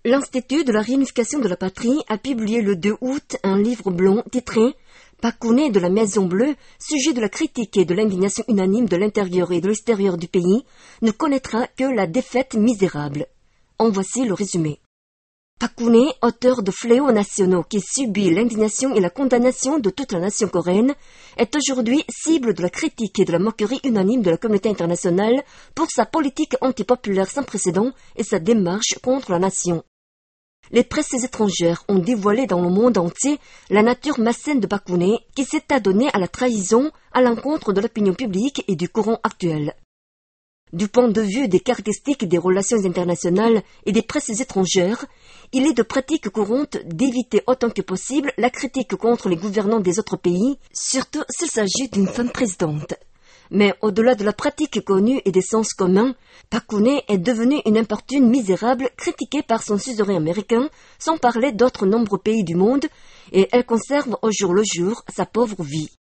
L'Institut de la réunification de la patrie a publié le 2 août un livre blanc titré « Pakouné de la Maison Bleue, sujet de la critique et de l'indignation unanime de l'intérieur et de l'extérieur du pays, ne connaîtra que la défaite misérable. » En voici le résumé. Pakouné, auteur de fléaux nationaux qui subit l'indignation et la condamnation de toute la nation coréenne, est aujourd'hui cible de la critique et de la moquerie unanime de la communauté internationale pour sa politique antipopulaire sans précédent et sa démarche contre la nation. Les presses étrangères ont dévoilé dans le monde entier la nature malsaine de Pakouné qui s'est adonné à la trahison à l'encontre de l'opinion publique et du courant actuel. Du point de vue des caractéristiques des relations internationales et des presses étrangères, il est de pratique courante d'éviter autant que possible la critique contre les gouvernants des autres pays, surtout s'il s'agit d'une femme présidente. Mais au-delà de la pratique connue et des sens communs, Pakouné est devenue une importune misérable critiquée par son suzerain américain, sans parler d'autres nombreux pays du monde, et elle conserve au jour le jour sa pauvre vie.